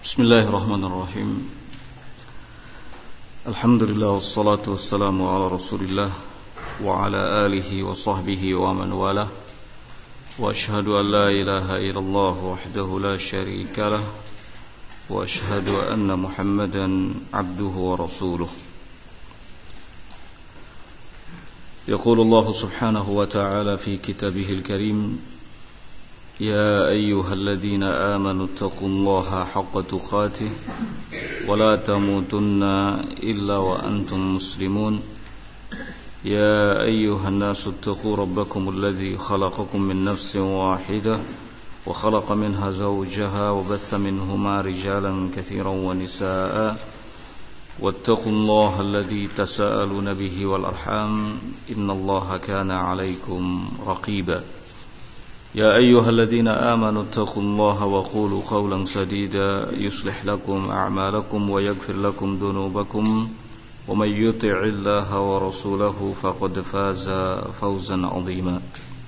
Bismillahirrahmanirrahim. Alhamdulillah wassalatu wassalamu ala Rasulillah wa ala alihi wa sahbihi wa man walah. Wa ashhadu an la ilaha illallah wahdahu la syarika lah wa ashhadu anna Muhammadan abduhu wa rasuluh. Yaqulu Allah subhanahu wa ta'ala fi kitabihil karim: يا أيها الذين آمنوا اتقوا الله حق تقاته ولا تموتن إلا وأنتم مسلمون يا أيها الناس اتقوا ربكم الذي خلقكم من نفس واحدة وخلق منها زوجها وبث منهما رجالا كثيرا ونساء واتقوا الله الذي تساءلون به والأرحام إن الله كان عليكم رقيبا يا أيها الذين آمنوا اتقوا الله وقولوا قولا سديدا يصلح لكم أعمالكم ويغفر لكم ذنوبكم ومن يطع الله ورسوله فقد فاز فوزا عظيما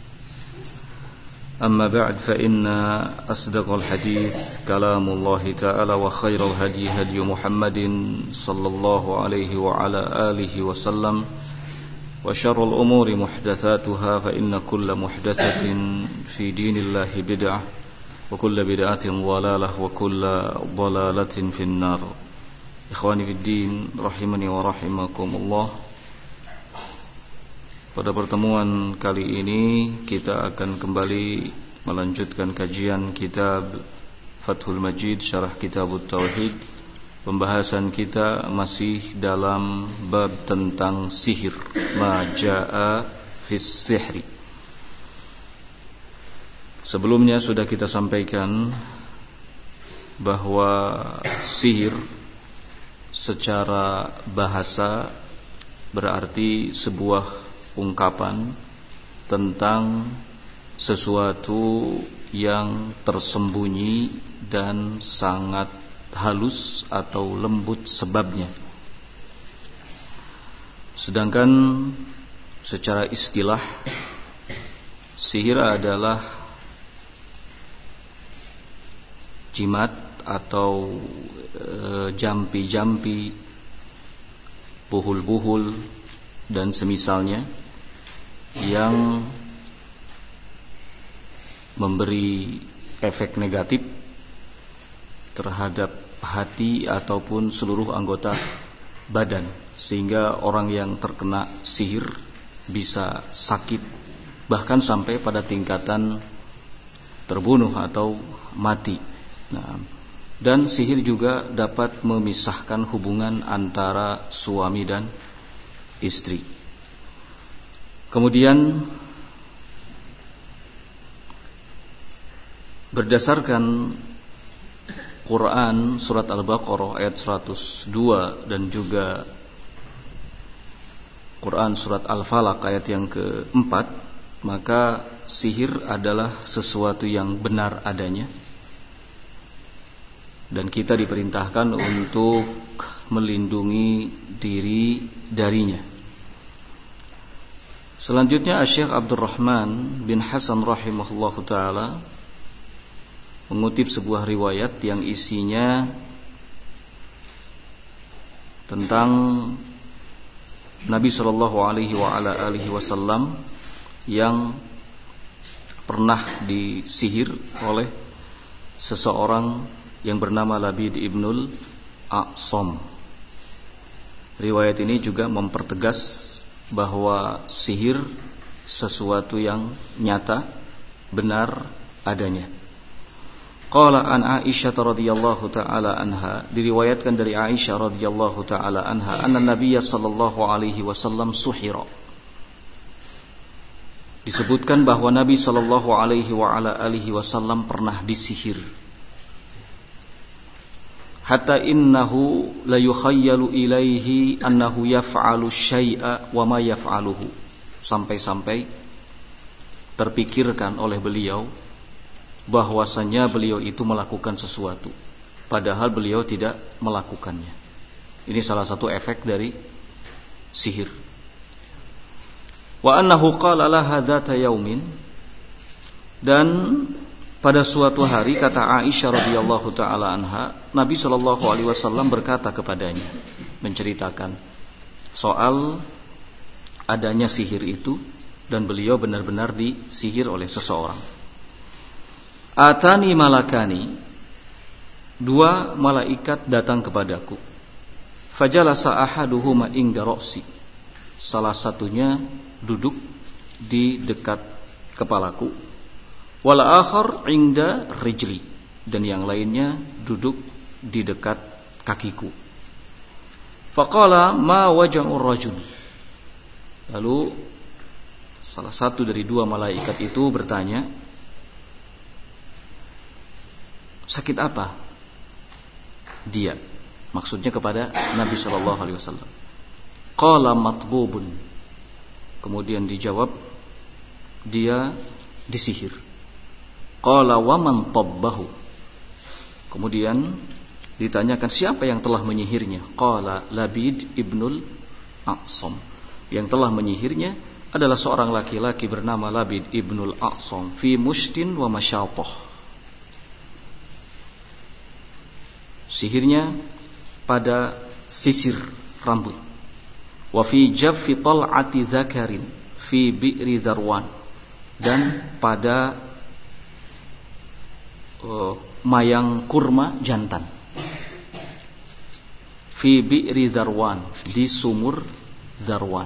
أما بعد فإن أصدق الحديث كلام الله تعالى وخير الهدي هدي محمد صلى الله عليه وعلى آله وسلم وشر الأمور محدثاتها فإن كل محدثة في دين الله بدعة وكل بدعة ضلالة وكل ضلالة في النار. Ikhwani fi din rahimani wa rahimakumullah. Pada pertemuan kali ini kita akan kembali melanjutkan kajian kitab Fathul Majid Syarah Kitabut Tauhid. Pembahasan kita masih dalam bab tentang sihir, ma jaa fis sihri. Sebelumnya sudah kita sampaikan bahwa sihir secara bahasa berarti sebuah ungkapan tentang sesuatu yang tersembunyi dan sangat halus atau lembut sebabnya. Sedangkan secara istilah sihir adalah jimat atau jampi-jampi, buhul-buhul dan semisalnya yang memberi efek negatif terhadap hati ataupun seluruh anggota badan, sehingga orang yang terkena sihir bisa sakit bahkan sampai pada tingkatan terbunuh atau mati. Nah, dan sihir juga dapat memisahkan hubungan antara suami dan istri. Kemudian berdasarkan Quran surat Al-Baqarah ayat 102 dan juga Quran surat Al-Falaq ayat yang keempat, maka sihir adalah sesuatu yang benar adanya dan kita diperintahkan untuk melindungi diri darinya. Selanjutnya Syekh Abdurrahman bin Hasan rahimahullahu taala mengutip sebuah riwayat yang isinya tentang Nabi sallallahu alaihi wasallam yang pernah disihir oleh seseorang yang bernama Labid ibnul A'sam. Riwayat ini juga mempertegas bahwa sihir sesuatu yang nyata, benar adanya. Qala an Aisyah radhiyallahu taala anha, diriwayatkan dari Aisyah radhiyallahu taala anha, anna Nabiy sallallahu alaihi wasallam suhira. Disebutkan bahwa Nabi sallallahu alaihi wasallam pernah disihir. Hatta innahu la yukhayyalu ilaihi annahu yaf'alu syai'a wa ma yaf'aluhu. Sampai-sampai terpikirkan oleh beliau bahwasanya beliau itu melakukan sesuatu padahal beliau tidak melakukannya. Ini salah satu efek dari sihir. Wa annahu qala laha dzata yaumin, dan pada suatu hari, kata Aisyah radhiyallahu taala anha, Nabi sallallahu alaihi wasallam berkata kepadanya, menceritakan soal adanya sihir itu, dan beliau benar-benar disihir oleh seseorang. Atani malakani, dua malaikat datang kepadaku. Fajalasa ahaduhuma inda ra'si, salah satunya duduk di dekat kepalaku. Wal akhar inda rijli, dan yang lainnya duduk di dekat kakiku. Faqala ma waja'ur rajul. Lalu salah satu dari dua malaikat itu bertanya, sakit apa dia? Maksudnya kepada Nabi sallallahu alaihi wasallam. Qala matbubun. Kemudian dijawab, dia disihir. Qala wa man tabbahu. Kemudian ditanyakan, siapa yang telah menyihirnya? Qala Labid ibnul A'sam. Yang telah menyihirnya adalah seorang laki-laki bernama Labid ibnul A'sam fi mushtin wa masyatah. Sihirnya pada sisir rambut. Wa fi jaffi tal'ati dzakarin fi bi'ri Darwan, dan pada mayang kurma jantan. Fi bi'ri Darwan, di sumur Darwan.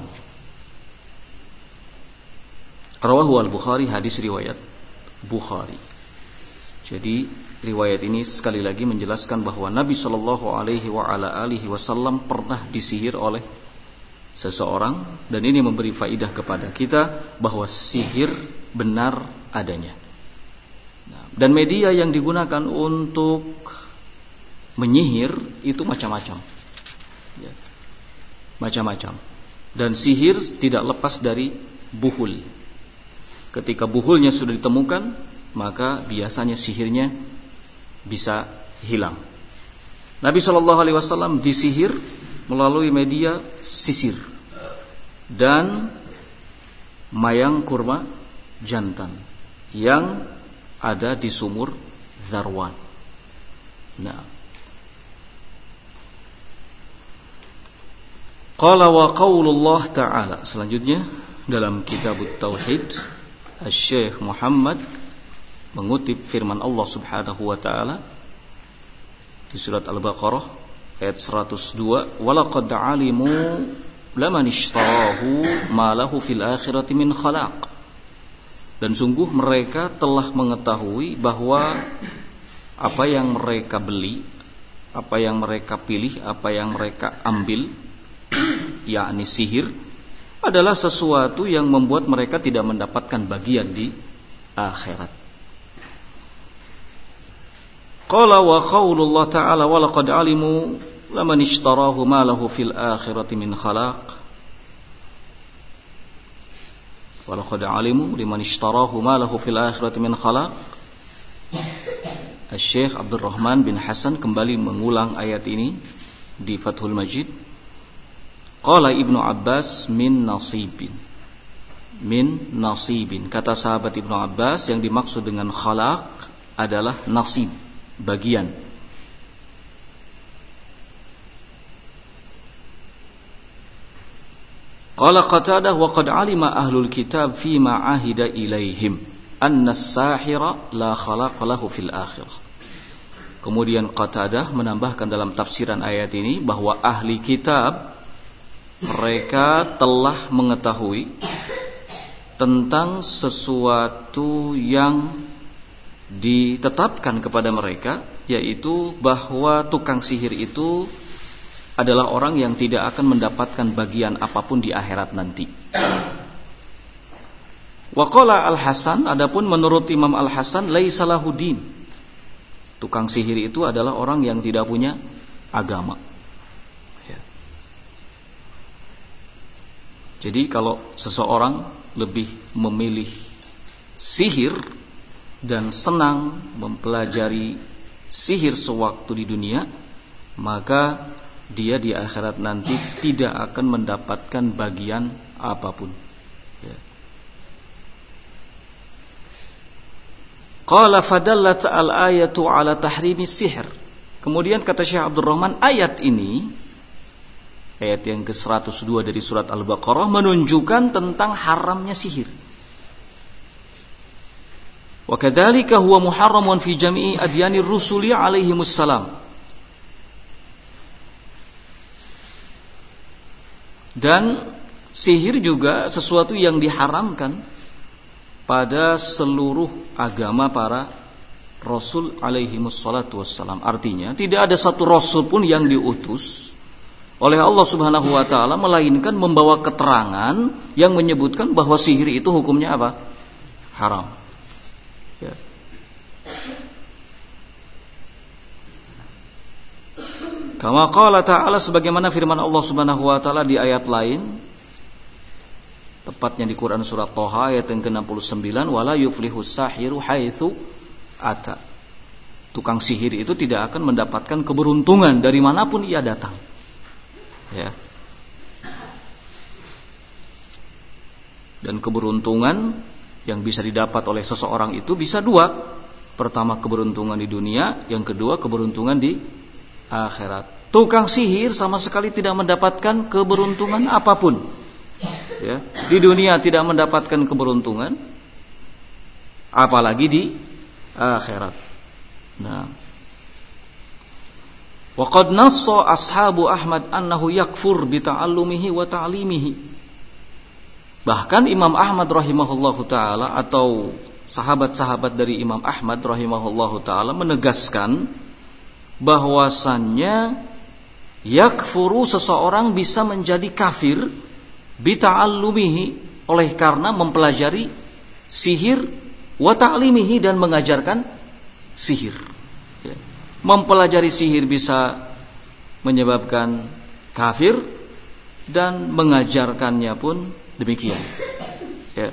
Rawahu al-Bukhari, hadis riwayat Bukhari. Jadi riwayat ini sekali lagi menjelaskan bahwa Nabi sallallahu alaihi wasallam pernah disihir oleh seseorang, dan ini memberi faidah kepada kita bahwa sihir benar adanya. Dan media yang digunakan untuk menyihir itu macam-macam, ya, macam-macam. Dan sihir tidak lepas dari buhul. Ketika buhulnya sudah ditemukan, maka biasanya sihirnya bisa hilang. Nabi SAW disihir melalui media sisir dan mayang kurma jantan yang ada di sumur Darwan. Nah, qala wa qaulullah ta'ala. Selanjutnya dalam kitab Tauhid, Syekh Muhammad mengutip firman Allah Subhanahu wa taala di surat Al-Baqarah ayat 102, walaqad alimu laman ishtarahu ma lahu fil akhirati min khalaq. Dan sungguh mereka telah mengetahui bahwa apa yang mereka beli, apa yang mereka pilih, apa yang mereka ambil, yakni sihir, adalah sesuatu yang membuat mereka tidak mendapatkan bagian di akhirat. Qala wa qaulullah ta'ala walaqad alimu laman ishtarahu ma lahu fil akhirati min khalaq. Walaqad alimu liman ishtarahu ma lahu fil akhirati min khalaq. Syekh Abdul Rahman bin Hasan kembali mengulang ayat ini di Fathul Majid. Qala Ibnu Abbas min nasibin. Min nasibin. Kata sahabat Ibnu Abbas, yang dimaksud dengan khalaq adalah nasib, bagian. Qala Qatadah wa qad alima ahlul kitab fima ahida ilaihim anna as-sahira la khalaqa lahu fil akhirah. Kemudian Qatadah menambahkan dalam tafsiran ayat ini bahwa ahli kitab mereka telah mengetahui tentang sesuatu yang ditetapkan kepada mereka, yaitu bahwa tukang sihir itu adalah orang yang tidak akan mendapatkan bagian apapun di akhirat nanti. Wa qala Al-Hasan, adapun menurut Imam Al-Hasan, laisa lahu din. Tukang sihir itu adalah orang yang tidak punya agama. Ya. Jadi kalau seseorang lebih memilih sihir dan senang mempelajari sihir sewaktu di dunia, maka dia di akhirat nanti tidak akan mendapatkan bagian apapun. Ya. Qala fadallat al-ayatu ala tahrimi sihr. Kemudian kata Syekh Abdul Rahman, ayat ini, ayat yang ke-102 dari surat Al-Baqarah, menunjukkan tentang haramnya sihir. Wa kadzalika huwa muharramun fi jami'i adyanir rusuli alaihimus salam. Dan sihir juga sesuatu yang diharamkan pada seluruh agama para Rasul alaihimus salatu wassalam. Artinya tidak ada satu Rasul pun yang diutus oleh Allah subhanahu wa ta'ala melainkan membawa keterangan yang menyebutkan bahwa sihir itu hukumnya apa? Haram. Ya. Kama qala ta'ala, sebagaimana firman Allah subhanahu wa ta'ala di ayat lain, tepatnya di Quran surat Thaha ayat yang ke-69, wala yuflihus sahiru haitsu ata. Tukang sihir itu tidak akan mendapatkan keberuntungan dari manapun ia datang. Ya. Dan keberuntungan yang bisa didapat oleh seseorang itu bisa dua. Pertama, keberuntungan di dunia, yang kedua keberuntungan di akhirat. Tukang sihir sama sekali tidak mendapatkan keberuntungan apapun. Ya, di dunia tidak mendapatkan keberuntungan, apalagi di akhirat. Nah, wa qad nassa ashabu Ahmad annahu yakfur bi ta'allumihi wa ta'limihi. Bahkan Imam Ahmad rahimahullahu taala atau sahabat-sahabat dari Imam Ahmad rahimahullahu taala menegaskan bahwasannya yakfuru, seseorang bisa menjadi kafir bita'allumihi, oleh karena mempelajari sihir, wa ta'limihi, dan mengajarkan sihir. Ya. Mempelajari sihir bisa menyebabkan kafir dan mengajarkannya pun demikian. Ya.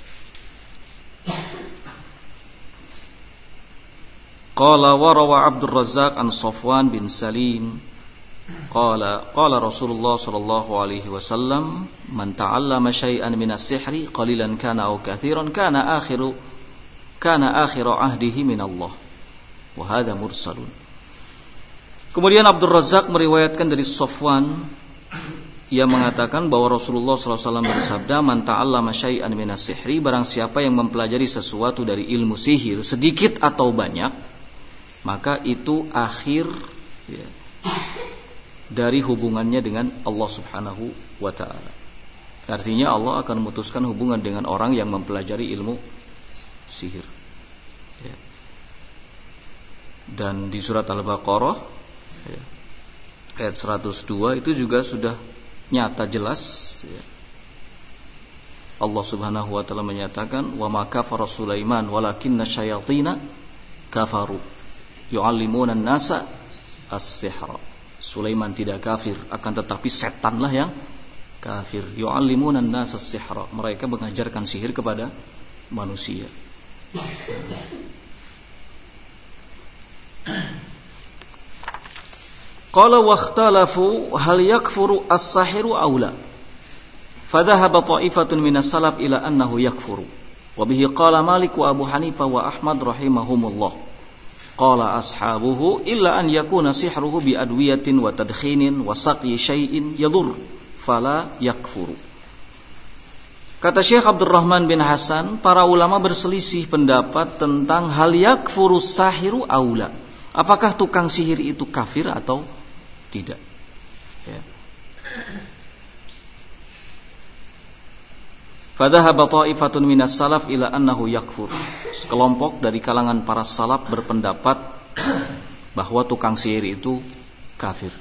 Qala wa rawa Abdul Razzaq an Safwan bin Salim qala Rasulullah sallallahu alaihi wasallam, man ta'allama syai'an minas sihri qalilan kana aw katsiran kana akhiru ahdihi min Allah. Wa hadha mursalun. Kemudian Abdul Razzaq meriwayatkan dari Safwan, ia mengatakan bahwa Rasulullah sallallahu alaihi wasallam bersabda, man ta'allama syai'an minas sihri, barang siapa yang mempelajari sesuatu dari ilmu sihir sedikit atau banyak, maka itu akhir, ya, dari hubungannya dengan Allah subhanahu wa ta'ala. Artinya Allah akan memutuskan hubungan dengan orang yang mempelajari ilmu sihir. Ya. Dan di surat Al-Baqarah, ya, ayat 102 itu juga sudah nyata jelas, ya. Allah subhanahu wa ta'ala menyatakan, wa ma kafara Sulaiman walakinna syayatina kafaru yu'allimuna an-nasa as-sihra. Sulaiman tidak kafir, akan tetapi setanlah yang kafir. Yu'allimuna an-nasa as-sihra, mereka mengajarkan sihir kepada manusia. Qala wa ikhtalafu hal yakfuru as-sahiru aw la. Fadhahaba ta'ifatun minas salaf ila annahu yakfuru. Wa bihi qala Malik wa Abu Hanifah wa Ahmad rahimahumullah. Qala ashabuhu illa an yakuna sihruhu bi adwiyatin wa tadkhinin wa saqyi syai'in yadur fala yakfuru. Kata Syekh Abdurrahman bin Hasan, para ulama berselisih pendapat tentang hal yakfuru sahiru aula, apakah tukang sihir itu kafir atau tidak, ya. Fadhahaba ta'ifatun minas salaf ila annahu yakfur. Sekelompok dari kalangan para salaf berpendapat bahwa tukang sihir itu kafir.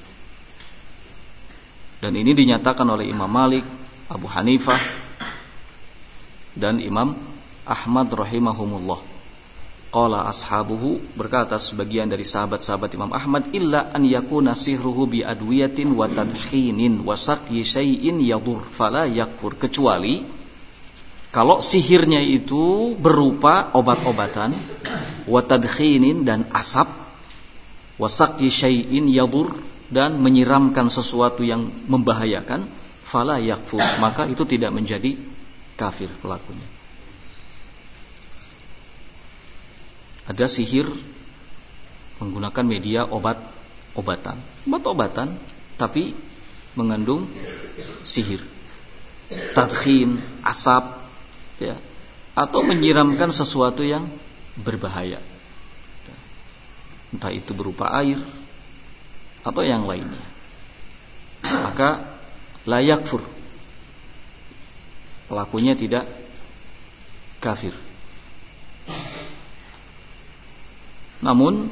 Dan ini dinyatakan oleh Imam Malik, Abu Hanifah, dan Imam Ahmad rahimahumullah. Qala ashabuhu, berkata sebagian dari sahabat-sahabat Imam Ahmad, illa an yakuna sihruhu bi adwiyatin wa tadkhinin wa saqyi syai'in yadur fala yakfur, kecuali kalau sihirnya itu berupa obat-obatan, wa tadkhinin, dan asap, wa saqyi syai'in yadur, dan menyiramkan sesuatu yang membahayakan, fala yakfur, maka itu tidak menjadi kafir pelakunya. ada sihir menggunakan media obat-obatan tapi mengandung sihir, tadkhin, asap, ya, atau menyiramkan sesuatu yang berbahaya, entah itu berupa air atau yang lainnya, maka la yakfur, pelakunya tidak kafir. Namun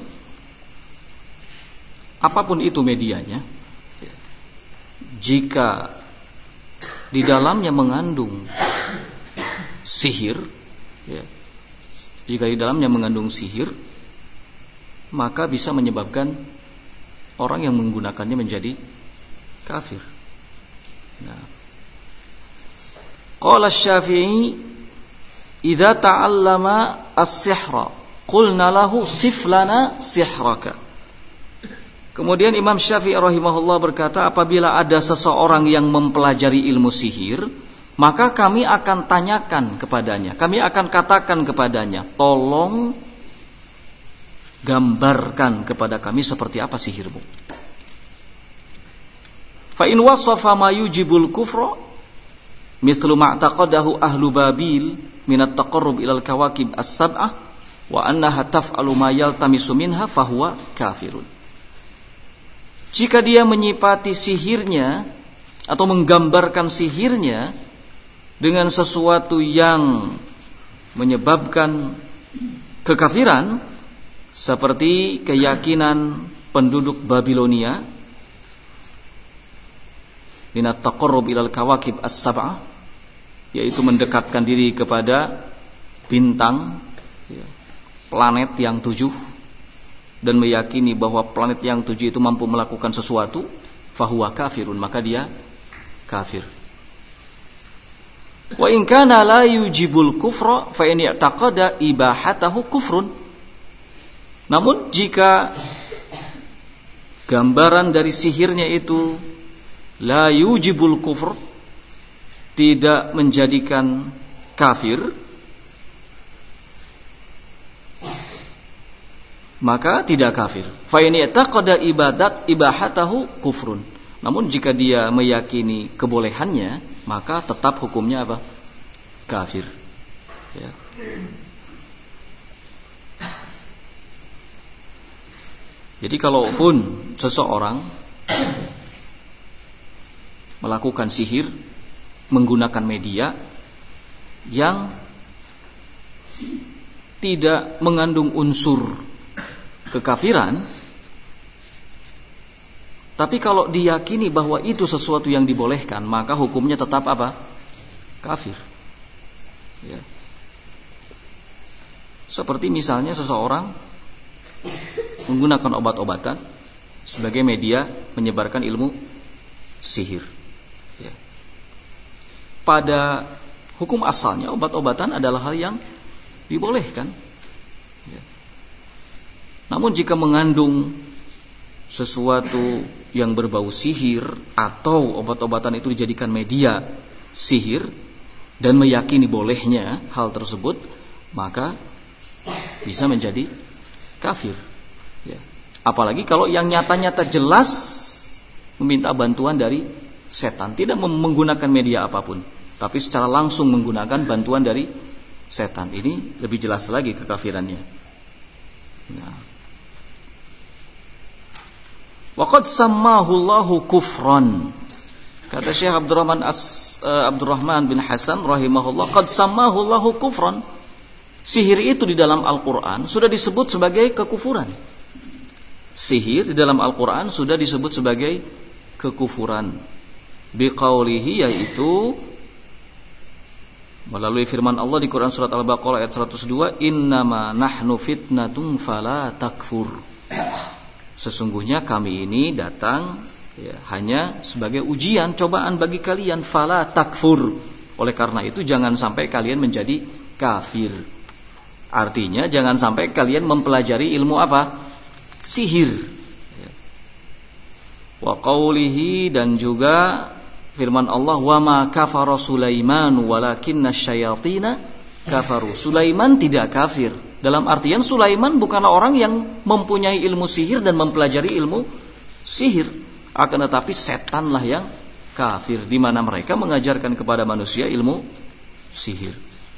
apapun itu medianya, jika di dalamnya mengandung sihir, jika di dalamnya mengandung sihir, maka bisa menyebabkan orang yang menggunakannya menjadi kafir. Nah, qala Asy-Syafi'i, "Idza ta'allama as-sihra, qulna lahu sif lana sihraka." Kemudian Imam Syafi'i rahimahullah berkata, apabila ada seseorang yang mempelajari ilmu sihir, maka kami akan tanyakan kepadanya, kami akan katakan kepadanya, tolong gambarkan kepada kami seperti apa sihirmu. Fa in wasafa ma yujibul kufra mithlu ma taqadahu ahlu Babil min at-taqarrub ila al-kawakib as-sab'ah wa annaha taf'alu ma yaltamisu minha fahuwa kafirun. Jika dia menyifati sihirnya atau menggambarkan sihirnya dengan sesuatu yang menyebabkan kekafiran, seperti keyakinan penduduk Babilonia minat taqarrub ilal kawakib as-sab'ah, yaitu mendekatkan diri kepada bintang, planet yang 7, dan meyakini bahwa planet yang 7 itu mampu melakukan sesuatu, fahuwa kafirun, maka dia kafir. Wa in kana la yujibul kufra fa in i'taqada ibahatahu kufrun. Namun jika gambaran dari sihirnya itu la yujibul kufr, tidak menjadikan kafir, maka tidak kafir. Fa in i'taqada ibahatahu kufrun. Namun jika dia meyakini kebolehannya, maka tetap hukumnya apa? Kafir. Ya. Jadi kalaupun seseorang melakukan sihir menggunakan media yang tidak mengandung unsur kekafiran, tapi kalau diyakini bahwa itu sesuatu yang dibolehkan, maka hukumnya tetap apa? Kafir. Ya. Seperti misalnya seseorang menggunakan obat-obatan sebagai media menyebarkan ilmu sihir. Ya. Pada hukum asalnya obat-obatan adalah hal yang dibolehkan. Ya. Namun jika mengandung sesuatu yang berbau sihir atau obat-obatan itu dijadikan media sihir dan meyakini bolehnya hal tersebut, maka bisa menjadi kafir. Ya. Apalagi kalau yang nyata-nyata jelas meminta bantuan dari setan, tidak menggunakan media apapun, tapi secara langsung menggunakan bantuan dari setan. Ini lebih jelas lagi kekafirannya. Nah. Waqad sammahu Allahu kufran. Kata Syekh Abdurrahman bin Hasan rahimahullah, qad sammahu Allahu kufran. Sihir itu di dalam Al-Qur'an sudah disebut sebagai kekufuran. Sihir di dalam Al-Qur'an sudah disebut sebagai kekufuran. Biqaulihi, yaitu melalui firman Allah di Quran surat Al-Baqarah ayat 102, innama nahnu fitnatun fala takfur. Sesungguhnya kami ini datang hanya sebagai ujian, cobaan bagi kalian, fala takfur. Oleh karena itu jangan sampai kalian menjadi kafir. Artinya jangan sampai kalian mempelajari ilmu apa? Sihir. Wa qaulihi, dan juga firman Allah, wa ma kafara Sulaiman walakinna syayatina kafaru. Sulaiman tidak kafir, Dalam artian Sulaiman bukanlah orang yang mempunyai ilmu sihir dan mempelajari ilmu sihir, akan tetapi setanlah yang kafir, di mana mereka mengajarkan kepada manusia ilmu sihir.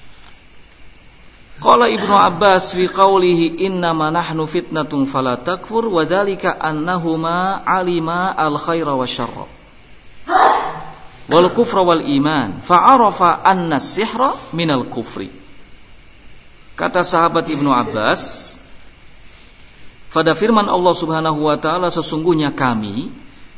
Qala Ibnu Abbas fi qawlihi innama nahnu fitnatun fala takfur wa dzalika annahuma alima al khaira wasyarra wal kufra wal iman fa'arafa anna as-sihra minal kufri. Kata sahabat Ibnu Abbas, pada firman Allah Subhanahu wa taala, sesungguhnya kami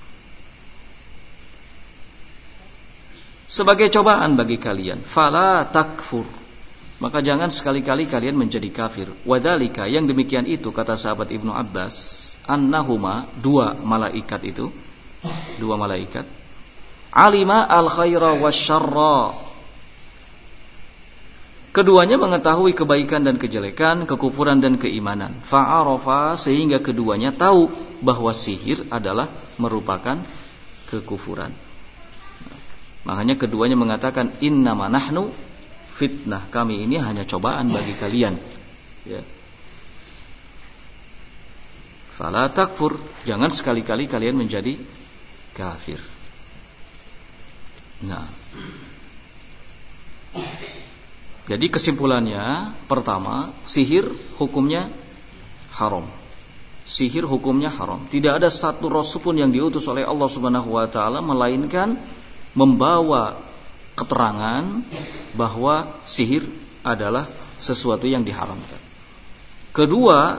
sebagai cobaan bagi kalian, fala takfur, maka jangan sekali-kali kalian menjadi kafir. Wadzalika, yang demikian itu, kata sahabat Ibnu Abbas, annahuma, dua malaikat, alima al khaira wasyarra, keduanya mengetahui kebaikan dan kejelekan, kekufuran dan keimanan. Fa'arafa, sehingga keduanya tahu bahwa sihir adalah merupakan kekufuran. Makanya keduanya mengatakan innama nahnu fitnah, kami ini hanya cobaan bagi kalian. Ya. Fala takfur, jangan sekali-kali kalian menjadi kafir. Nah, jadi kesimpulannya, pertama, sihir hukumnya haram. Sihir hukumnya haram. Tidak ada satu rasul pun yang diutus oleh Allah Subhanahu wa taala melainkan membawa keterangan bahwa sihir adalah sesuatu yang diharamkan. Kedua,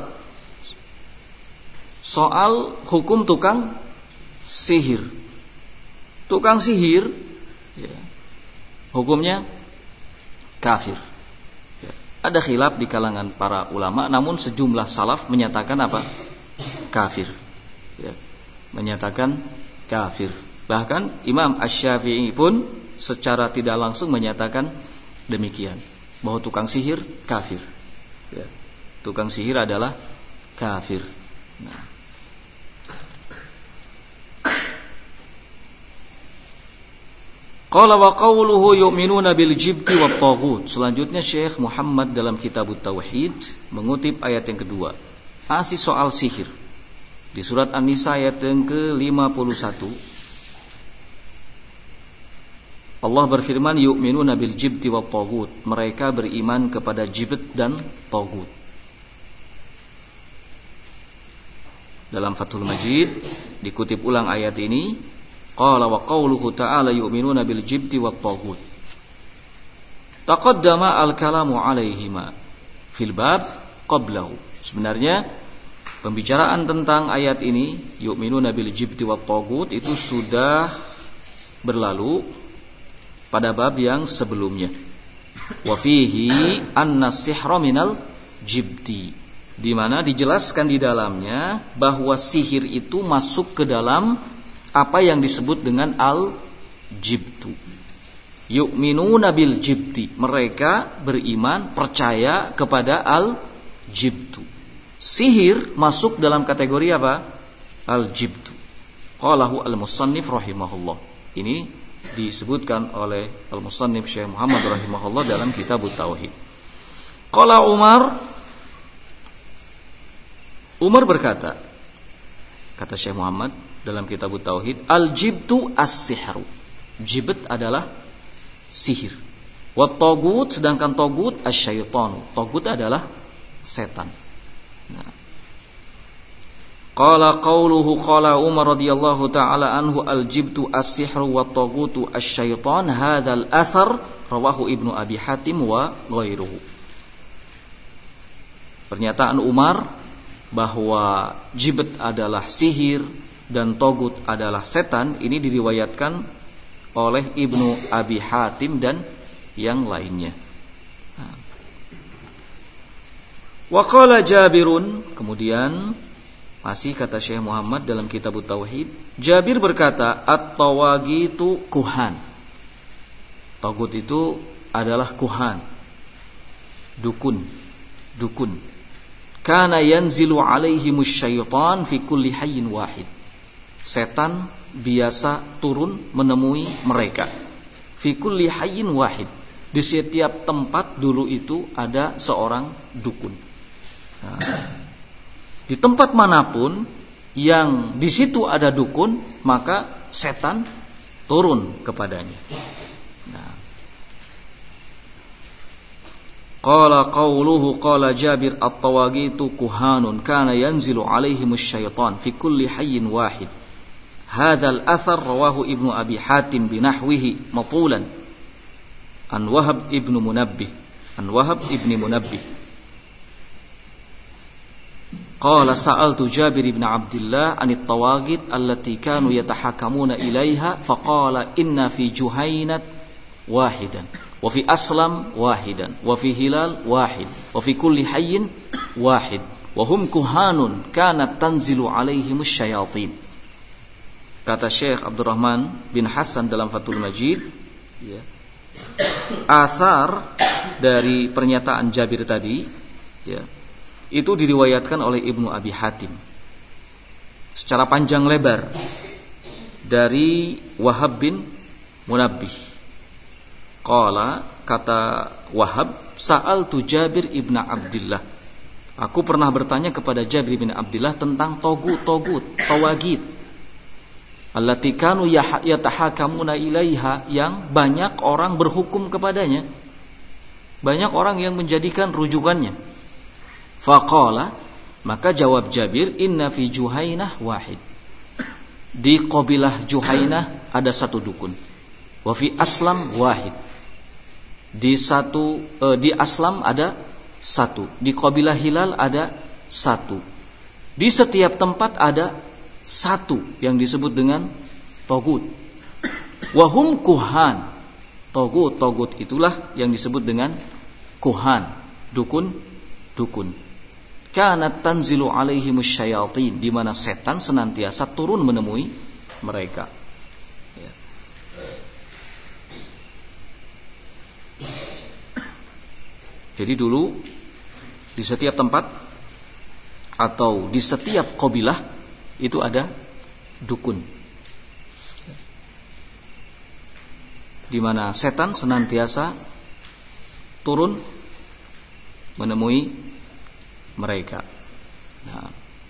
soal hukum tukang sihir. Tukang sihir, ya, hukumnya kafir. Ya, ada khilaf di kalangan para ulama, namun sejumlah salaf menyatakan apa? Kafir. Ya, menyatakan kafir. Bahkan Imam Asy-Syafi'i pun secara tidak langsung menyatakan demikian, bahwa tukang sihir kafir. Ya, tukang sihir adalah kafir. Nah, qala wa qawluhu yu'minuna bil jibti wat taghut. Selanjutnya Syekh Muhammad dalam Kitabut Tauhid mengutip ayat yang kedua, masih soal sihir, di surat An-Nisa ayat yang ke-51. Allah berfirman, yu'minuna bil jibti wat taghut, mereka beriman kepada jibt dan taghut. Dalam Fathul Majid dikutip ulang ayat ini, qala wa qawluhu ta'ala yu'minuna bil jibti wat taghut. Taqaddama al-kalamu 'alaihima fil bab qablahu. Sebenarnya pembicaraan tentang ayat ini, yu'minuna bil jibti wat taghut, itu sudah berlalu pada bab yang sebelumnya. Wa fihi anna sihra minal jibti, di mana dijelaskan di dalamnya bahwa sihir itu masuk ke dalam apa yang disebut dengan al-jibtu. Yu'minuna bil jibti, mereka beriman, percaya kepada al-jibtu. Sihir masuk dalam kategori apa? Al-jibtu. Qalahu al-musannif rahimahullah. Ini disebutkan oleh al-musannif Syekh Muhammad rahimahullah dalam Kitabut Tauhid. Qala Umar berkata, kata Syekh Muhammad dalam Kitabut Tauhid, al-jibtu as-sihru, jibt adalah sihir. Wat taghut, sedangkan taghut asy-syaitanu, taghut adalah setan. Nah, qala qawluhu qala Umar radhiyallahu ta'ala anhu al-jibtu as-sihru wat taghutu asy-syaitan, hadzal athar rawahu Ibnu Abi Hatim wa ghairuhu. Pernyataan Umar bahwa jibt adalah sihir dan taghut adalah setan, ini diriwayatkan oleh Ibnu Abi Hatim dan yang lainnya. Wa qala Jabirun, kemudian masih kata Syekh Muhammad dalam Kitabut Tauhid, Jabir berkata, at-tawagitu kuhan. Taghut itu adalah kuhan, dukun. Kana yanzilu alaihimus syaitan fi kulli hayyin wahid. Setan biasa turun menemui mereka. Fi kulli hayyin wahid. Di setiap tempat dulu itu ada seorang dukun. Nah, di tempat manapun yang di situ ada dukun, maka setan turun kepadanya. Nah. Qala qawluhu qala Jabir at-tawagitu kuhanun kana yanzilu alaihimus syaitan fi kulli hayyin wahid. Hadzal athar rawahu Ibnu Abi Hatim binahwihi matulan an Wahab ibn Munabbih. Qala sa'altu Jabir ibn Abdullah anit tawagit allati kanu yatahakamuna ilaiha faqala inna fi Juhainat wahidan wa fi Aslam wahidan wa fi Hilal wahid wa fi kulli hayyin wahid wa hum kuhanun kanat tanzilu alaihimus syayatin. Kata Syekh Abdurrahman bin Hasan dalam Fathul Majid, ya, athar dari pernyataan Jabir tadi, ya, itu diriwayatkan oleh Ibnu Abi Hatim secara panjang lebar dari Wahab bin Munabbih. Qala, kata Wahab, sa'altu Jabir ibn Abdullah. Aku pernah bertanya kepada Jabir bin Abdullah tentang tawagit. Allati kanu yatahakamuna ilaiha, yang banyak orang berhukum kepadanya. Banyak orang yang menjadikan rujukannya. Faqala, maka jawab Jabir, inna fi Juhainah wahid. Di qabilah Juhainah ada satu dukun. Wa fi Aslam wahid. Di Aslam ada satu. Di qabilah Hilal ada satu. Di setiap tempat ada satu yang disebut dengan togut. Wa hum kuhan. Togut itulah yang disebut dengan kuhan, dukun. Kanat tanzilu alaihimus syayatin, di mana setan senantiasa turun menemui mereka. Ya. Jadi dulu di setiap tempat atau di setiap qabilah itu ada dukun, di mana setan senantiasa turun menemui mereka. Nah.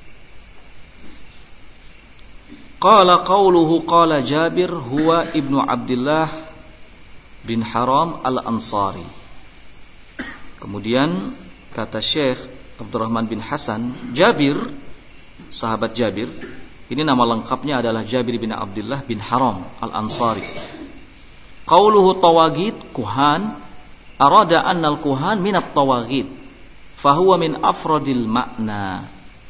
Qala qawluhu qala Jabir huwa Ibnu Abdullah bin Haram al-Ansari. Kemudian kata Syekh Abdurrahman bin Hasan, Jabir, sahabat Jabir, ini nama lengkapnya adalah Jabir bin Abdullah bin Haram al-Ansari. Qawluhu tawagit kuhan, arada annal kuhan minat tawagit, fahuwa min afradil makna.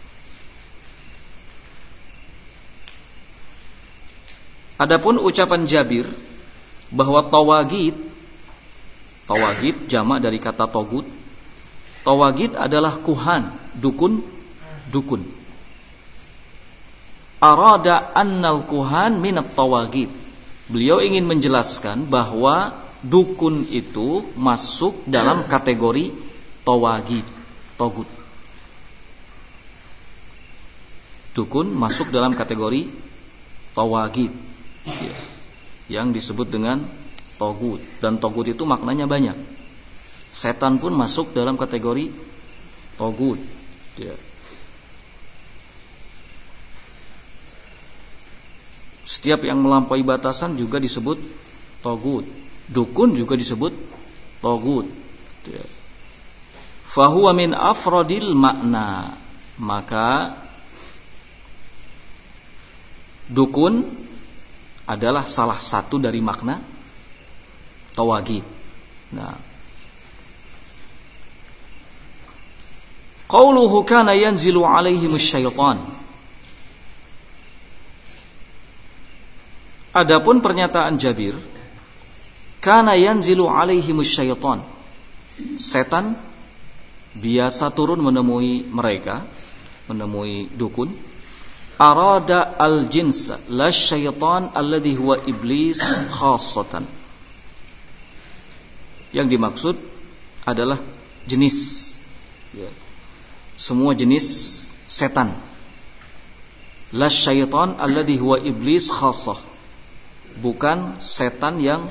Adapun ucapan Jabir bahwa tawagit jamak dari kata togut. Tawagit adalah kuhan, dukun. Arada annal kuhan minat tawagit. Beliau ingin menjelaskan bahwa dukun itu masuk dalam kategori togut. Dukun masuk dalam kategori tawagit, ya, yang disebut dengan togut. Dan togut itu maknanya banyak. Setan pun masuk dalam kategori togut, ya. Setiap yang melampaui batasan juga disebut togut. Dukun juga disebut togut, ya. Fahuwa min afradil makna, maka dukun adalah salah satu dari makna tawagit. Nah, qauluhu kana yanzilu alaihimus syaitan. Adapun pernyataan Jabir, kana yanzilu alaihimus syaitan, setan biasa turun menemui mereka, menemui dukun. Arada al-jinsa la syaitan alladhi huwa iblis khassatan. Yang dimaksud adalah jenis, ya, semua jenis setan. La syaitan alladhi huwa iblis khassah, bukan setan yang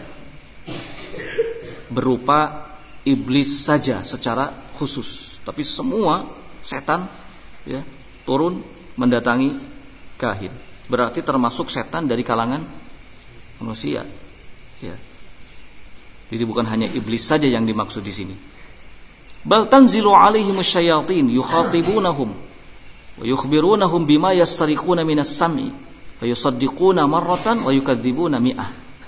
berupa iblis saja secara khusus, tapi semua setan ya turun mendatangi kahin. Berarti termasuk setan dari kalangan manusia. Ya. Jadi bukan hanya iblis saja yang dimaksud di sini. Bal tanzilu alaihim asyayatin yukhatibunahum wa yukhbirunahum bima yastariquna minas sam'i fa yusaddiquna marratan wa yukadzibuna mi'ah.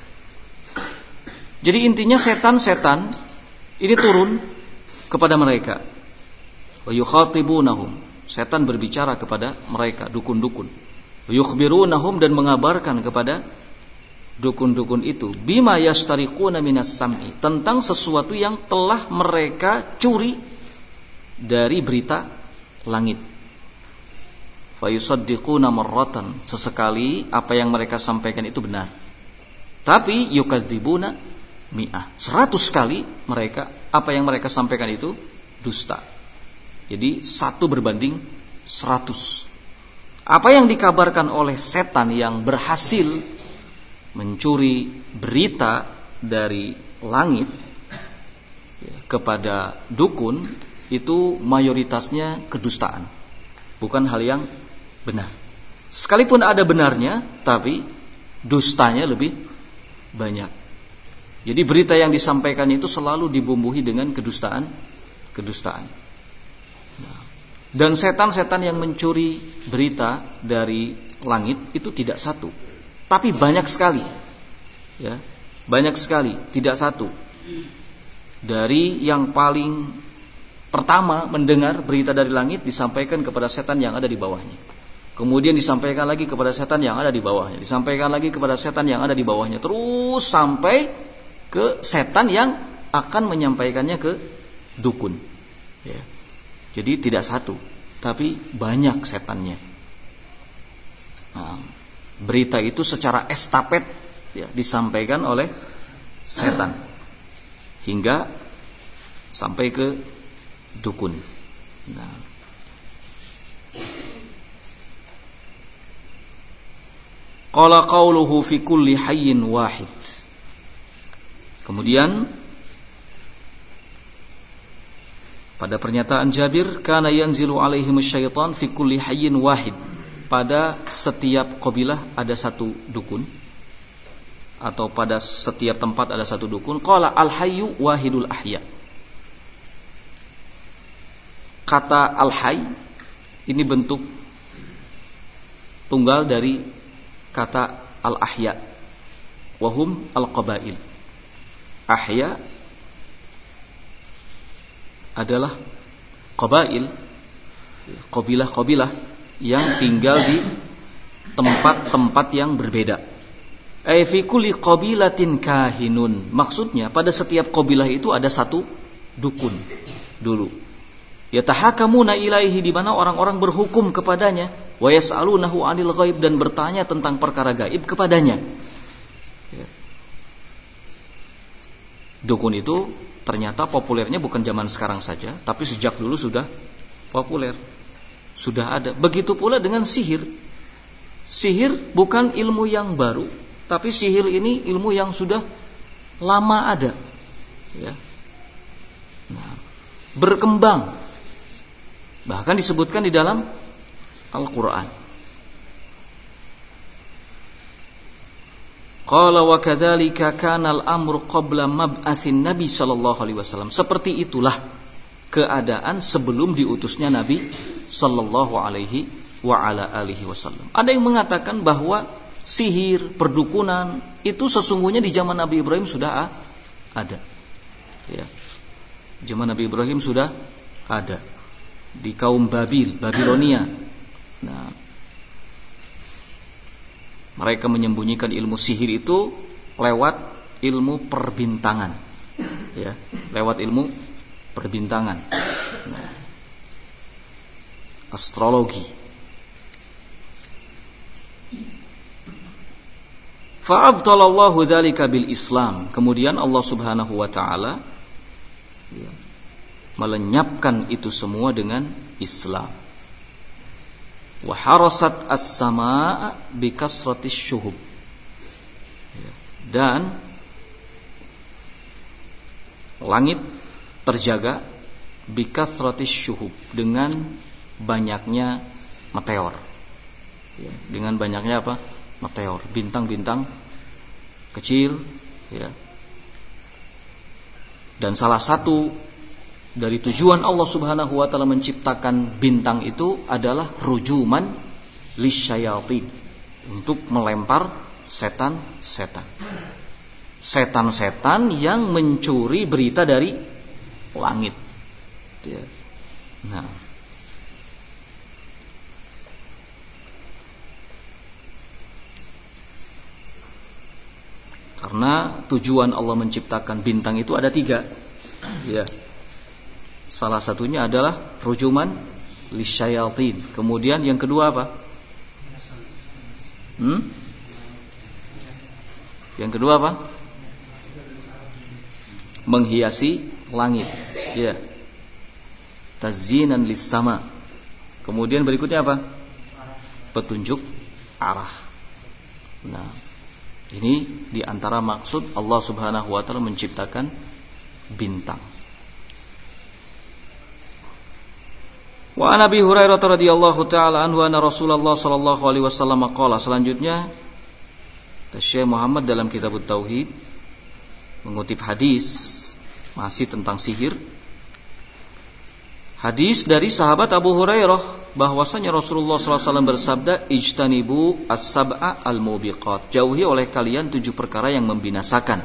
Jadi intinya setan-setan ini turun kepada mereka. Wa yukhatibunahum, setan berbicara kepada mereka, dukun-dukun. Wa yukhbirunahum, dan mengabarkan kepada dukun-dukun itu bima yastariquna minas sam'i, tentang sesuatu yang telah mereka curi dari berita langit. Fa yusaddiquna marratan, sesekali apa yang mereka sampaikan itu benar. Tapi yukadzibuna mi'ah, 100 kali mereka apa yang mereka sampaikan itu dusta. Jadi 1 berbanding 100. Apa yang dikabarkan oleh setan yang berhasil mencuri berita dari langit kepada dukun, itu mayoritasnya kedustaan, bukan hal yang benar. Sekalipun ada benarnya, tapi dustanya lebih banyak. Jadi berita yang disampaikan itu selalu dibumbui dengan kedustaan. Dan setan-setan yang mencuri berita dari langit itu tidak satu, tapi banyak sekali. Ya, banyak sekali, tidak satu. Dari yang paling pertama mendengar berita dari langit disampaikan kepada setan yang ada di bawahnya. Kemudian disampaikan lagi kepada setan yang ada di bawahnya, disampaikan lagi kepada setan yang ada di bawahnya, terus sampai ke setan yang akan menyampaikannya ke dukun. Ya. Jadi tidak satu, tapi banyak setannya. Nah, berita itu secara estafet ya, disampaikan oleh setan hingga sampai ke dukun. Nah, qala qauluhu fi kulli hayyin wahid. Kemudian pada pernyataan Jabir, kana yanzilu alaihim syaitan fi kulli hayyin wahid, pada setiap qabilah ada satu dukun, atau pada setiap tempat ada satu dukun. Qala al-hayyu wahidul ahya. Kata al-hayy ini bentuk tunggal dari kata al-ahya, wahum al-qabail. Ahya adalah qabail, qabilah-qabilah yang tinggal di tempat-tempat yang berbeda. Ai fi kulli qabilatin kahinun, maksudnya pada setiap qabilah itu ada satu dukun dulu. Yatahakamuna ilaihi, di mana orang-orang berhukum kepadanya, wa yas'alunahu 'anil ghaib, dan bertanya tentang perkara gaib kepadanya. Dukun itu ternyata populernya bukan zaman sekarang saja, tapi sejak dulu sudah populer, sudah ada. Begitu pula dengan sihir. Sihir bukan ilmu yang baru, tapi sihir ini ilmu yang sudah lama ada, ya. Nah, berkembang, bahkan disebutkan di dalam Al-Quran. Qala wa kadzalika kana al-amru qabla mab'atsin Nabi sallallahu alaihi wasallam. Seperti itulah keadaan sebelum diutusnya Nabi sallallahu alaihi wa ala alihi wasallam. Ada yang mengatakan bahwa sihir, perdukunan itu sesungguhnya di zaman Nabi Ibrahim sudah ada. Ya. Zaman Nabi Ibrahim sudah ada di kaum Babilonia. Nah, mereka menyembunyikan ilmu sihir itu lewat ilmu perbintangan, ya, lewat ilmu perbintangan, nah, astrologi. Fa'abtalallahu dzalika bil Islam. Kemudian Allah Subhanahu wa taala ya, melenyapkan itu semua dengan Islam. Wa harasat as-samaa bi kasratis syuhub. Dan langit terjaga bikathratis syuhub, dengan banyaknya meteor. Ya, dengan banyaknya apa? Meteor, bintang-bintang kecil, ya. Dan salah satu dari tujuan Allah Subhanahu wa taala menciptakan bintang itu adalah rujuman lisyayatin, untuk melempar setan-setan. Setan-setan yang mencuri berita dari langit. Ya. Nah, karena tujuan Allah menciptakan bintang itu ada 3. Ya. Salah satunya adalah rujuman lisyayatin. Kemudian yang kedua apa? Yang kedua apa? Menghiasi langit. Ya. Tazyinan lis-sama. Kemudian berikutnya apa? Petunjuk arah. Nah, ini diantara maksud Allah Subhanahu wa taala menciptakan bintang. Wa an Abi Hurairah radhiyallahu taala anhu anna Rasulullah sallallahu alaihi wasallam qala. Selanjutnya Syekh Muhammad dalam kitab Tauhid mengutip hadis masih tentang sihir. Hadis dari sahabat Abu Hurairah bahwasanya Rasulullah sallallahu alaihi wasallam bersabda, "Ijtanibu as-sab'a al-mubiqat." Jauhi oleh kalian 7 perkara yang membinasakan.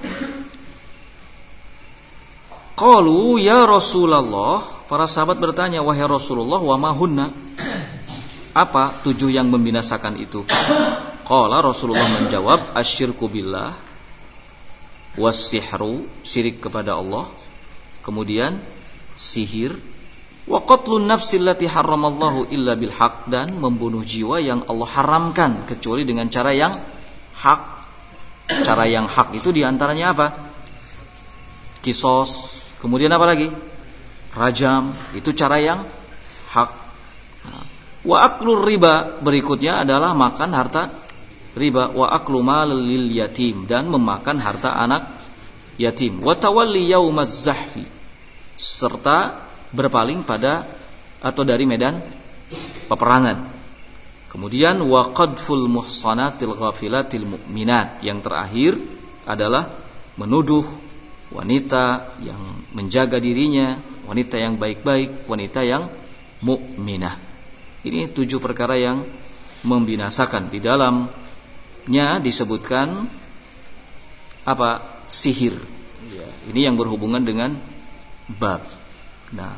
Qalu ya Rasulullah, para sahabat bertanya, wahai Rasulullah, wa ma hunna? Apa 7 yang membinasakan itu? Qala, Rasulullah menjawab, asyirku billah, was-sihru, syirik kepada Allah, kemudian sihir, wa qatlun nafsil lati harramallahu illa bil haq, dan membunuh jiwa yang Allah haramkan kecuali dengan cara yang hak. Cara yang hak itu diantaranya apa? Kisos. Kemudian apa lagi? Rajam. Itu cara yang hak. Wa aklur riba, berikutnya adalah makan harta riba. Wa aklu malil yatim, dan memakan harta anak yatim. Wa tawalli yaumaz zahfi, serta berpaling pada atau dari medan peperangan. Kemudian wa qadful muhsanatil ghafilatil mu'minat, yang terakhir adalah menuduh wanita yang menjaga dirinya, wanita yang baik-baik, wanita yang mukminah. Ini 7 perkara yang membinasakan. Di dalamnya disebutkan apa? Sihir. Ya, ini yang berhubungan dengan bab. Nah,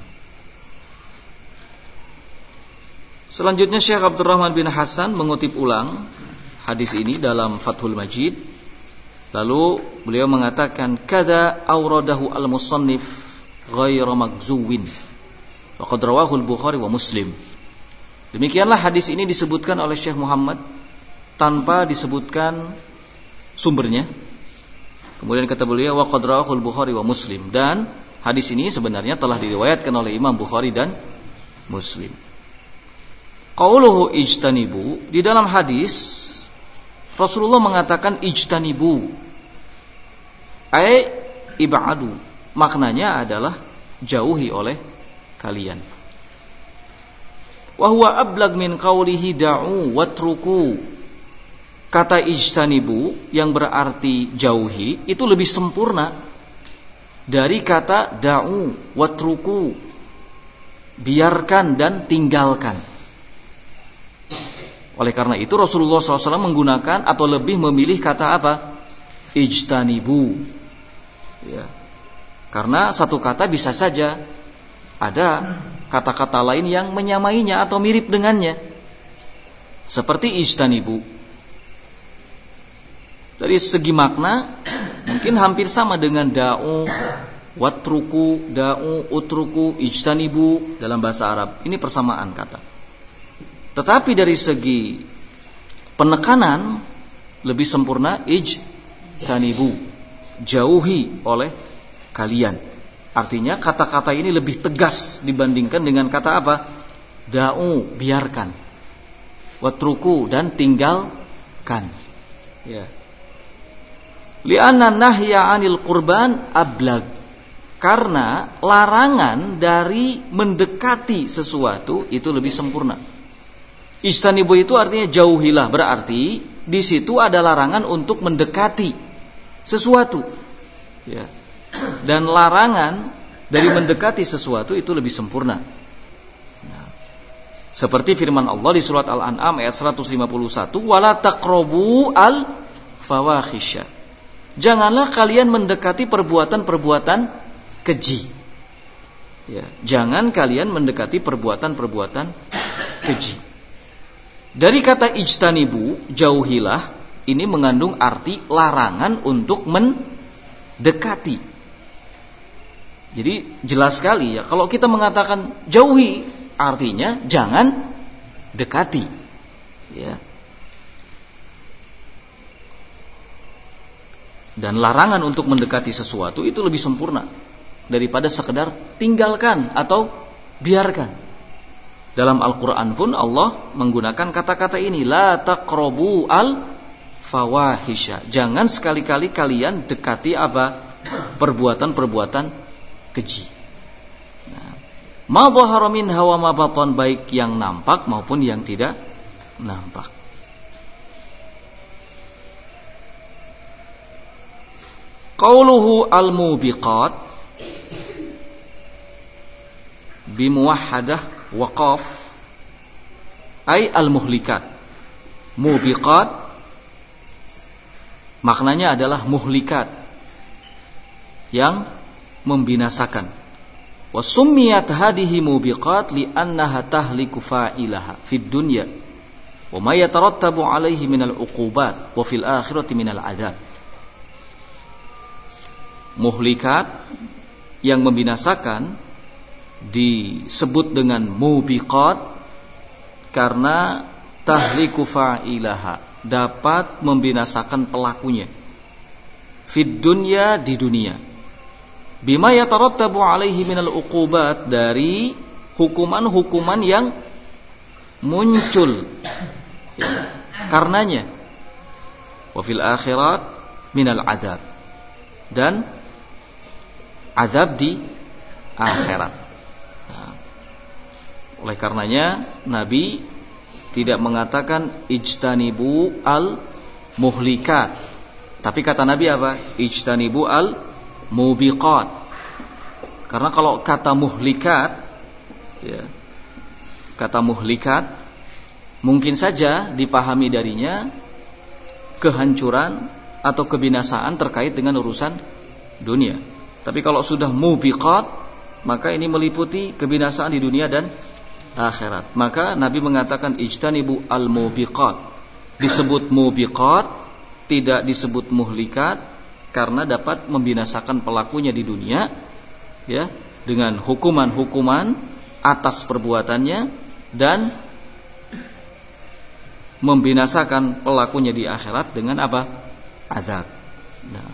selanjutnya Syekh Abdurrahman bin Hasan mengutip ulang hadis ini dalam Fathul Majid. Lalu beliau mengatakan, kada auradahu al-musannif ghairu magzuwin, wa qad rawahu al-Bukhari wa Muslim. Demikianlah hadis ini disebutkan oleh Syekh Muhammad tanpa disebutkan sumbernya. Kemudian kata beliau, wa qad rawahu al-Bukhari wa Muslim, dan hadis ini sebenarnya telah diriwayatkan oleh Imam Bukhari dan Muslim. Qauluhu ijtanibu, di dalam hadis Rasulullah mengatakan ijtanibu, ai ibadu, maknanya adalah jauhi oleh kalian. Wa huwa ablag min qaulihi da'u watruku. Kata ijtanibu yang berarti jauhi itu lebih sempurna dari kata da'u watruku, biarkan dan tinggalkan. Oleh karena itu Rasulullah SAW menggunakan atau lebih memilih kata apa? Ijtanibu. Ya. Karena satu kata bisa saja ada kata-kata lain yang menyamainya atau mirip dengannya. Seperti ijtanibu. Dari segi makna mungkin hampir sama dengan da'u, watruku, da'u, utruku, ijtanibu dalam bahasa Arab. Ini persamaan kata. Tetapi dari segi penekanan lebih sempurna ijtanibu, jauhi oleh kalian. Artinya kata-kata ini lebih tegas dibandingkan dengan kata apa? Da'u, biarkan. Watruku, dan tinggalkan. Ya. Li'anna nahya 'anil qurban ablag. Karena larangan dari mendekati sesuatu itu lebih sempurna. Ijtanibu itu artinya jauhilah, berarti di situ ada larangan untuk mendekati sesuatu. Ya. Dan larangan dari mendekati sesuatu itu lebih sempurna. Nah, seperti firman Allah di surat Al-An'am ayat 151, "Wala taqrabu al-fawahisya." Janganlah kalian mendekati perbuatan-perbuatan keji. Ya, jangan kalian mendekati perbuatan-perbuatan keji. Dari kata ijtanibu, jauhilah, ini mengandung arti larangan untuk mendekati. Jadi jelas sekali ya, kalau kita mengatakan jauhi, artinya jangan dekati. Ya. Dan larangan untuk mendekati sesuatu itu lebih sempurna daripada sekedar tinggalkan atau biarkan. Dalam Al-Quran pun Allah menggunakan kata-kata ini, la taqrabu al-fawahisya. Jangan sekali-kali kalian dekati apa? Perbuatan-perbuatan keji. Nah, ma dhahara minha wa ma batan, baik yang nampak maupun yang tidak nampak. Qauluhu al-mubiqat bimuwahhadah waqaf ay al-muhlikat. Mubiqat maknanya adalah muhlikat, yang membinasakan. Wa summiyat hadhihi mubiqat li'annaha tahliku fa'ilaha fid dunya wa ma yatarattabu 'alaihi minal 'uqubat wa fil akhirati minal 'adzab. Muhlikat yang membinasakan disebut dengan mubiqat karena tahliku fa'ilaha, dapat membinasakan pelakunya fid dunya, di dunia, bima yatarattabu alaihi minal uqubat, dari hukuman-hukuman yang muncul ya, karenanya, wa fil akhirat minal adzab, dan azab di akhirat. Nah, oleh karenanya Nabi tidak mengatakan ijtanibu al-muhlikat, tapi kata Nabi apa? Ijtanibu al-mubiqat. Karena kalau kata muhlikat ya, kata muhlikat mungkin saja dipahami darinya kehancuran atau kebinasaan terkait dengan urusan dunia. Tapi kalau sudah mubiqat, maka ini meliputi kebinasaan di dunia dan akhirat. Maka Nabi mengatakan ijtanibu al-mubiqat. Disebut mubiqat, tidak disebut muhlikat, karena dapat membinasakan pelakunya di dunia ya, dengan hukuman-hukuman atas perbuatannya, dan membinasakan pelakunya di akhirat dengan apa? Azab. Nah,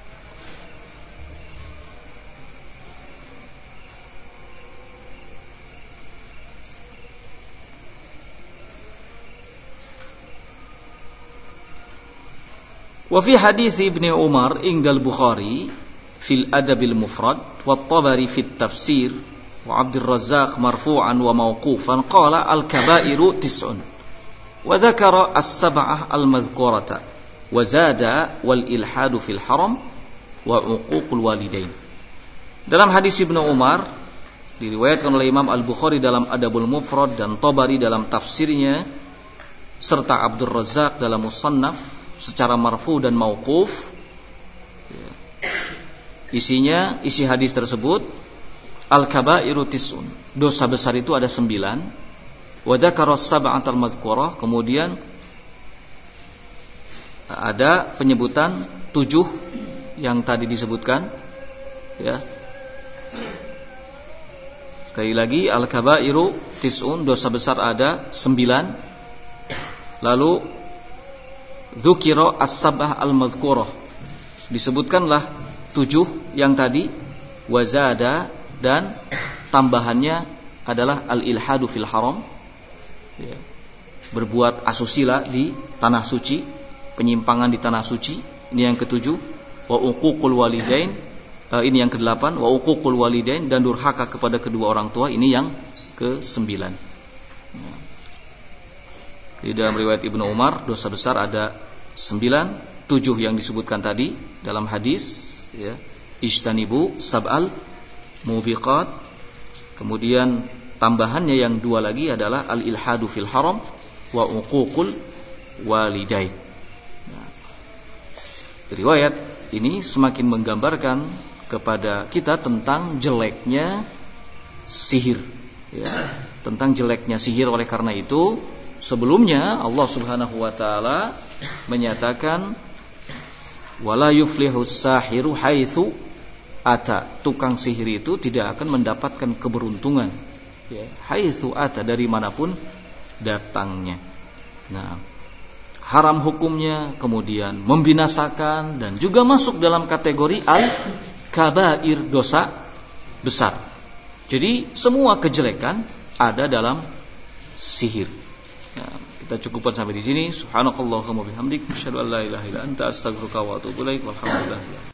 wa fi hadits Ibnu Umar indal Bukhari fil Adabil Mufrad wa Tabari fit Tafsir wa Abdul Razzaq marfu'an wa mawqufan qala al-kaba'iru tis'un wa dzakara as-sab'ah al-madhkurata wa zada wal ilhadu fil haram wa uququl walidain. Dalam hadis Ibnu Umar diriwayatkan oleh Imam Al-Bukhari dalam Adabul Mufrad dan Tabari dalam tafsirnya serta Abdul Razzaq dalam Musannaf secara marfu dan mauquf. Isi hadis tersebut, al-kabairu tis'un, dosa besar itu ada 9. Wa dzakara sab'atal madhkurah, kemudian ada penyebutan 7 yang tadi disebutkan ya. Sekali lagi, al-kabairu tis'un, dosa besar ada 9. Lalu dzukira as-sab'ah al-madhkurah, disebutkanlah 7 yang tadi, wazada, dan tambahannya adalah al-ilhadu fil haram ya, berbuat asusila di tanah suci, penyimpangan di tanah suci, ini yang ke-7. Wa uququl walidain, Ini yang ke-8, wa uququl walidain, dan durhaka kepada kedua orang tua, ini yang ke-9. Di dalam riwayat Ibnu Umar, dosa besar ada 9, 7 yang disebutkan tadi dalam hadis, ya. Ijtanibu sab'al mubiqat. Kemudian tambahannya yang 2 lagi adalah al-ilhadu fil haram wa uququl walidain. Nah, riwayat ini semakin menggambarkan kepada kita tentang jeleknya sihir, ya. Tentang jeleknya sihir. Oleh karena itu, sebelumnya Allah Subhanahu wa taala menyatakan wala yuflihu sahiru haitsu ata. Tukang sihir itu tidak akan mendapatkan keberuntungan, ya. Haitsu ata, dari manapun datangnya. Nah, haram hukumnya, kemudian membinasakan, dan juga masuk dalam kategori al-kabair, dosa besar. Jadi semua kejelekan ada dalam sihir. Nah, kita cukupkan sampai di sini. Subhanakallahumma bihamdik, asyhadu an la ilaha illa anta, astaghfiruka wa atubu ilaik. Walhamdulillah.